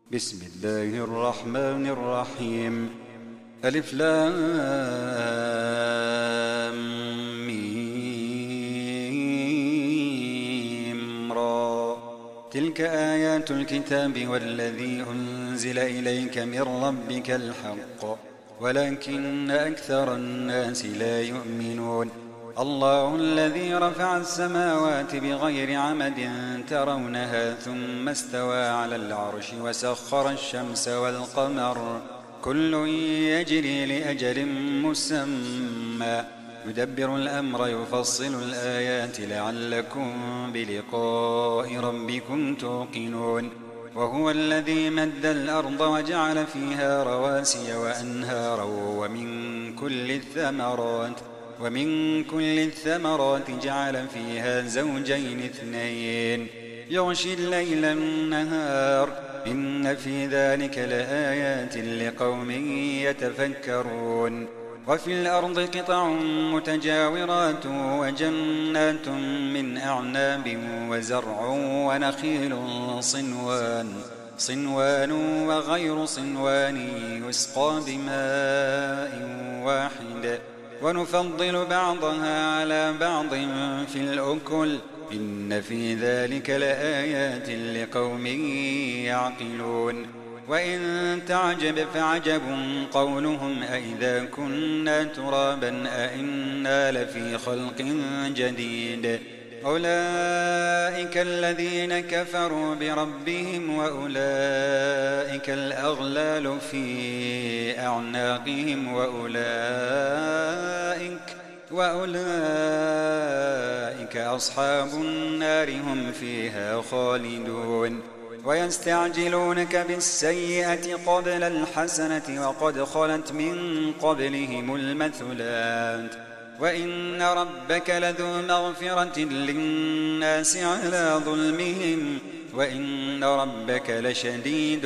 بسم الله الرحمن الرحيم. ألف لام ميم را. تلك آيات الكتاب والذي أنزل إليك من ربك الحق ولكن أكثر الناس لا يؤمنون. الله الذي رفع السماوات بغير عمد ترونها ثم استوى على العرش وسخر الشمس والقمر كل يجري لأجل مسمى يدبر الأمر يفصل الآيات لعلكم بلقاء ربكم توقنون. وهو الذي مد الأرض وجعل فيها رواسي وأنهارا ومن كل الثمرات جعل فيها زوجين اثنين يغشي الليل النهار إن في ذلك لآيات لقوم يتفكرون. وفي الأرض قطع متجاورات وجنات من أعناب وزرع ونخيل صنوان وغير صنوان يسقى بماء واحد ونفضل بعضها على بعض في الأكل إن في ذلك لآيات لقوم يعقلون. وإن تعجب فعجب قولهم أئذا كنا ترابا أئنا لفي خلق جديد أولئك الذين كفروا بربهم وأولئك الأغلال في أعناقهم وأولئك أصحاب النار هم فيها خالدون. ويستعجلونك بالسيئة قبل الحسنة وقد خلت من قبلهم المثلات وإن ربك لذو مغفرة للناس على ظلمهم وإن ربك لشديد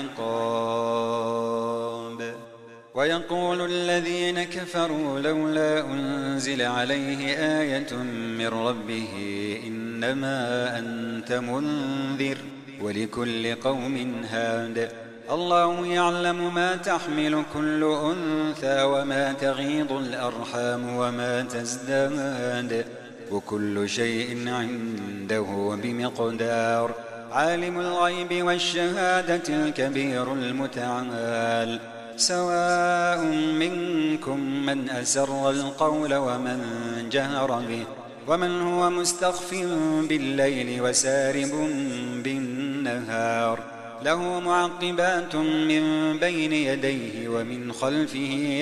العقاب. ويقول الذين كفروا لولا أنزل عليه آية من ربه إنما أنت منذر ولكل قوم هاد. الله يعلم ما تحمل كل أنثى وما تغيض الأرحام وما تزداد وكل شيء عنده بمقدار. عالم الغيب والشهادة الكبير المتعال. سواء منكم من أسر القول ومن جهر به ومن هو مستخف بالليل وسارب بالنهار له معقبات من بين يديه ومن خلفه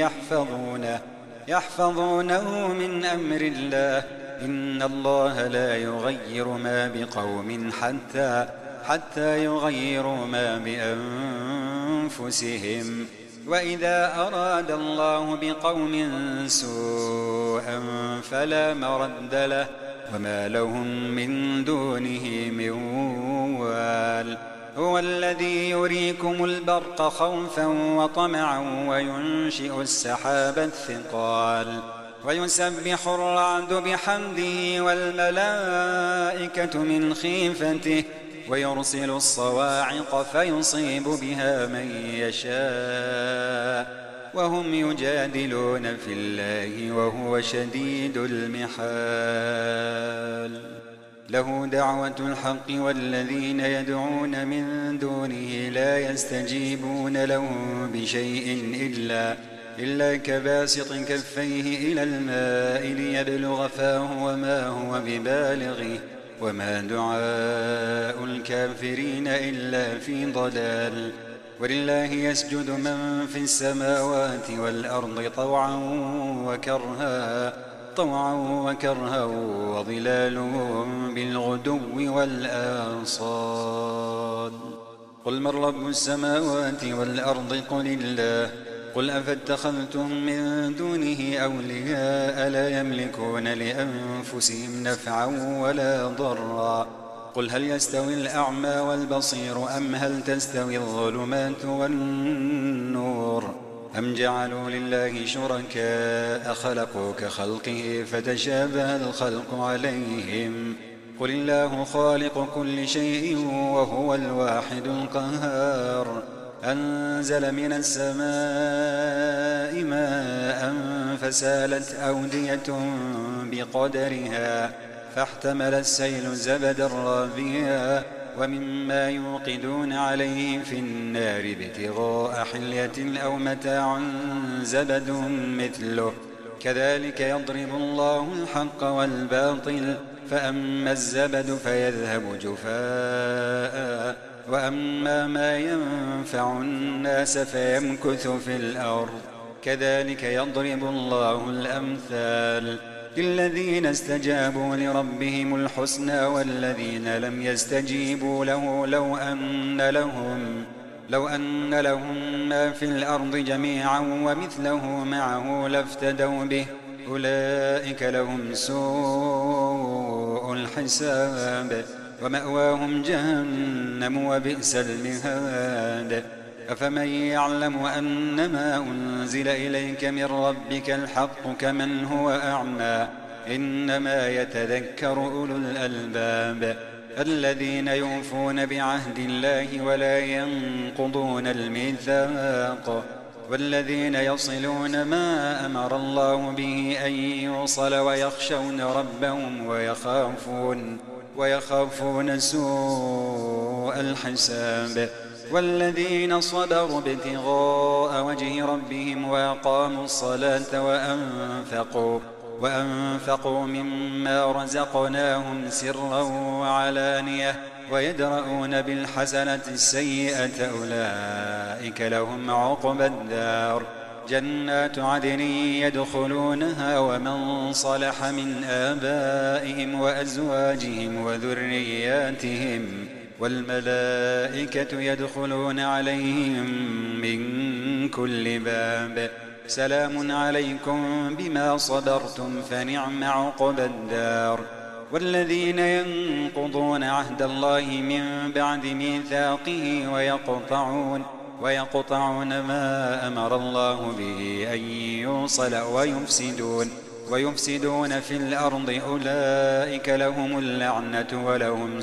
يحفظونه من أمر الله إن الله لا يغير ما بقوم حتى يغيروا ما بأنفسهم. وإذا أراد الله بقوم سوءا فلا مرد له وما لهم من دونه من وال. هو الذي يريكم البرق خوفا وطمعا وينشئ السحاب الثقال ويسبح الرعد بحمده والملائكة من خيفته ويرسل الصواعق فيصيب بها من يشاء وهم يجادلون في الله وهو شديد المحال. له دعوة الحق والذين يدعون من دونه لا يستجيبون له بشيء إلا كباسط كفيه إلى الماء ليبلغ فاه وما هو ببالغه وما دعاء الكافرين إلا في ضلال. ولله يسجد من في السماوات والأرض طوعا وكرها وظلالهم بالغدو والآصال. قل من رب السماوات والأرض قل الله قل أفاتخذتم من دونه أولياء لا يملكون لأنفسهم نفعا ولا ضرا. قل هل يستوي الأعمى والبصير أم هل تستوي الظلمات والنور أم جعلوا لله شركاء خلقوا كخلقه فتشابه الخلق عليهم قل الله خالق كل شيء وهو الواحد القهار أنزل من السماء ماء فسالت أودية بقدرها فاحتمل السيل زبدا رابيا ومما يوقدون عليه في النار ابتغاء حلية أو متاع زبد مثله كذلك يضرب الله الحق والباطل فأما الزبد فيذهب جفاء وأما ما ينفع الناس فيمكث في الأرض كذلك يضرب الله الأمثال للذين استجابوا لربهم الحسنى والذين لم يستجيبوا له لو أن لهم ما في الأرض جميعا ومثله معه لافتدوا به أولئك لهم سوء الحساب ومأواهم جهنم وبئس المهاد أفمن يعلم أنما أنزل إليك من ربك الحق كمن هو أعمى إنما يتذكر أولو الألباب الذين يوفون بعهد الله ولا ينقضون الميثاق والذين يصلون ما أمر الله به أن يوصل ويخشون ربهم ويخافون سوء الحساب والذين صبروا ابتغاء وجه ربهم وأقاموا الصلاة وأنفقوا مما رزقناهم سرا وعلانية ويدرؤون بالحسنة السيئة أولئك لهم عقبى الدار جنات عدن يدخلونها ومن صلح من آبائهم وأزواجهم وذرياتهم والملائكة يدخلون عليهم من كل باب سلام عليكم بما صبرتم فنعم عقبى الدار والذين ينقضون عهد الله من بعد ميثاقه ويقطعون ما أمر الله به أن يوصل ويفسدون في الأرض أولئك لهم اللعنة ولهم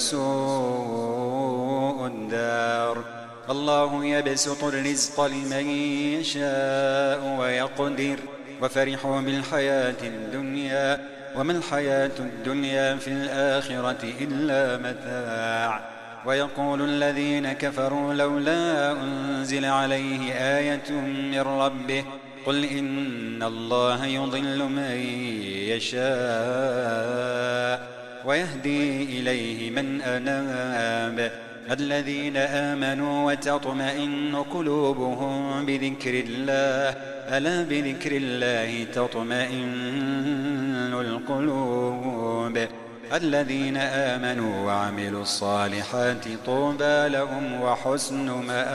سوء الدار الله يبسط الرزق لمن يشاء ويقدر وفرحوا بالحياة الدنيا وما الحياة الدنيا في الآخرة إلا متاع ويقول الذين كفروا لولا أنزل عليه آية من ربه قل إن الله يضل من يشاء ويهدي إليه من أناب الذين آمنوا وتطمئن قلوبهم بذكر الله ألا بذكر الله تطمئن القلوب الذين آمنوا وعملوا الصالحات طوبى لهم وحسن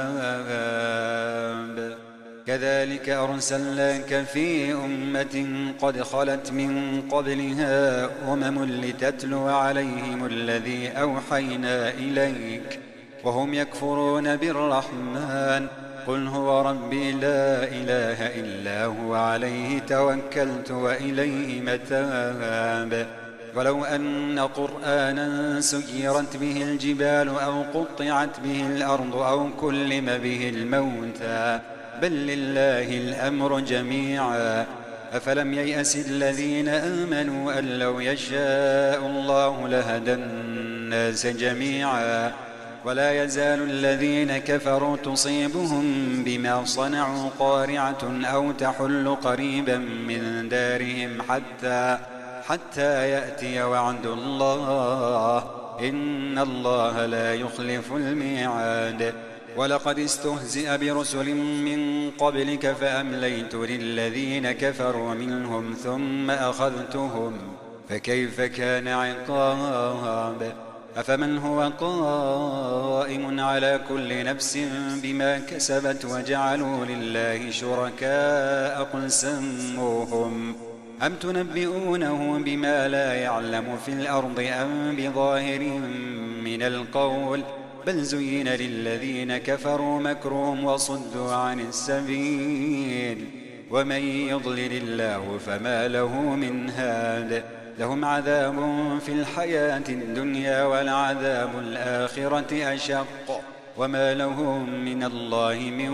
مآب كذلك أرسلناك في أمة قد خلت من قبلها لتتلو عليهم الذي أوحينا إليك وهم يكفرون بالرحمن قل هو ربي لا إله إلا هو عليه توكلت وإليه متاب ولو أن قرآنا سيرت به الجبال أو قطعت به الأرض أو كلم به الموتى بل لله الأمر جميعا أفلم ييأس الذين آمنوا أن لو يشاء الله لهدى الناس جميعا ولا يزال الذين كفروا تصيبهم بما صنعوا قارعة أو تحل قريبا من دارهم حتى يأتي وعد الله إن الله لا يخلف الميعاد ولقد استهزئ برسل من قبلك فأمليت للذين كفروا منهم ثم أخذتهم فكيف كان عقاب أفمن هو قائم على كل نفس بما كسبت وجعلوا لله شركاء قل سموهم أم تنبئونه بما لا يعلم في الأرض أم بظاهر من القول بل زين للذين كفروا مكرهم وصدوا عن السبيل ومن يضلل الله فما له من هاد لهم عذاب في الحياة الدنيا ولعذاب الآخرة أشق وما لهم من الله من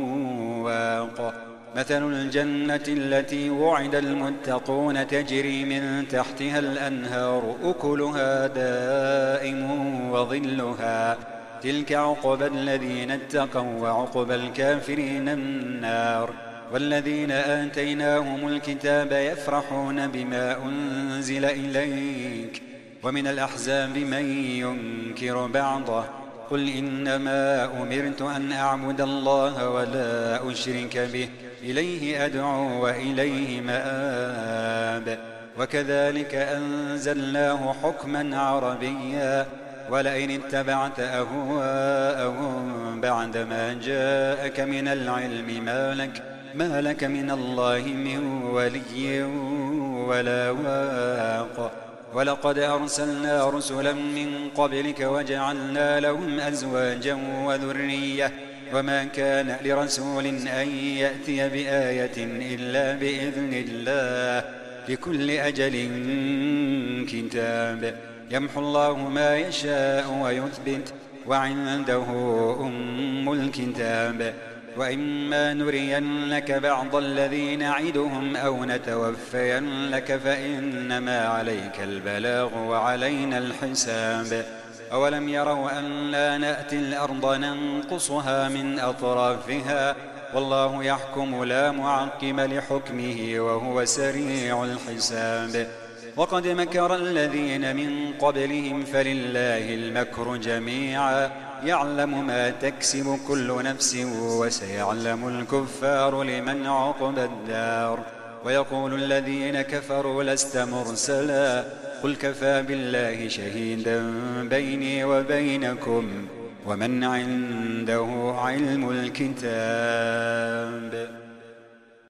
واق. مثل الجنة التي وعد المتقون تجري من تحتها الأنهار أكلها دائم وظلها تلك عقبى الذين اتقوا وعقبى الكافرين النار. والذين آتيناهم الكتاب يفرحون بما أنزل إليك ومن الأحزاب من ينكر بعضه قل إنما أمرت أن أعبد الله ولا أشرك به إليه أدعو وإليه مآب. وكذلك أنزلناه حكما عربيا ولئن اتبعت أهواءهم بعدما جاءك من العلم ما لك من الله من ولي ولا واق. ولقد أرسلنا رسلا من قبلك وجعلنا لهم أزواجا وذرية وما كان لرسول أن يأتي بآية إلا بإذن الله لكل أجل كتاب. يمحو الله ما يشاء ويثبت وعنده أم الكتاب. وإما نرينك بعض الذي نعدهم أو نتوفينك فإنما عليك البلاغ وعلينا الحساب. أولم يروا أنا نأتي الأرض ننقصها من أطرافها والله يحكم لا معقب لحكمه وهو سريع الحساب. وقد مكر الذين من قبلهم فلله المكر جميعا يعلم ما تكسب كل نفس وسيعلم الكفار لمن عقبى الدار. ويقول الذين كفروا لست مرسلا قل كفى بالله شهيدا بيني وبينكم ومن عنده علم الكتاب.